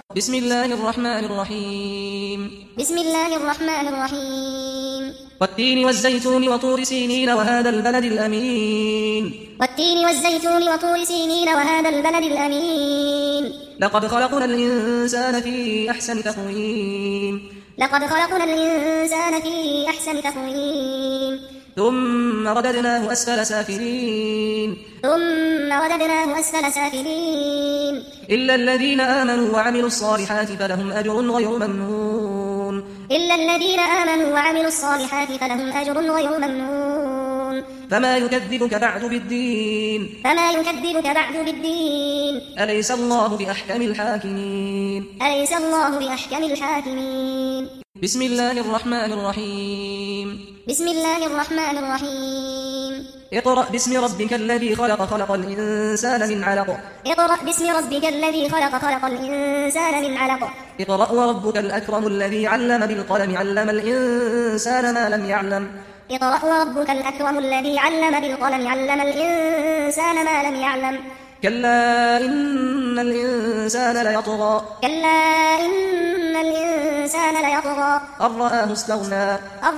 بسم الله الرحمن الرحيم بسم الله الرحمن الرحيم والتين والزيتون وطور سينين وهذا البلد الأمين والتين والزيتون وطور سينين وهذا البلد الأمين لقد خلقنا الإنسان في أحسن تقويم لقد خلقنا الإنسان في أحسن تقويم ثم رددناه أسفل سافلين إلا الذين آمنوا وعملوا الصالحات فلهم أجر غير ممنون إلا الذين آمنوا وعملوا الصالحات فلهم أجر غير ممنون فما يكذبك بعد بالدين أليس الله بأحكم الحاكمين بسم الله الرحمن الرحيم اقرأ باسم ربك الذي خلق خلق الإنسان من علق اقرأ وربك الأكرم الذي علم بالقلم علم الإنسان ما لم يعلم كلا إن الإنسان ليطغى أن رآه استغنى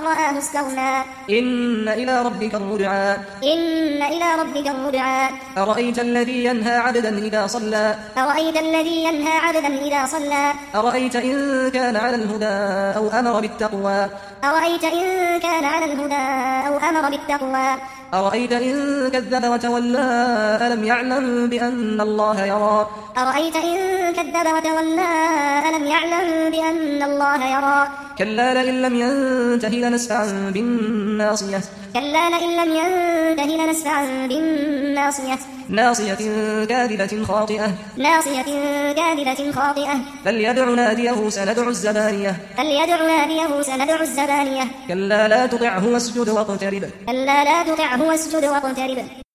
إن إلى ربك الرجعى أرأيت الذي ينهى عبدا إذا صلى أرأيت إن كان على الهدى أو أمر بالتقوى أرأيت إن كذب وتولى ألم يعلم بأن الله يرى كلا لئن لم ينته لنسفعا بالناصية ناصية كاذبة خاطئة فليدع ناديه سندع الزبانية كلا لا تطعه واسجد واقترب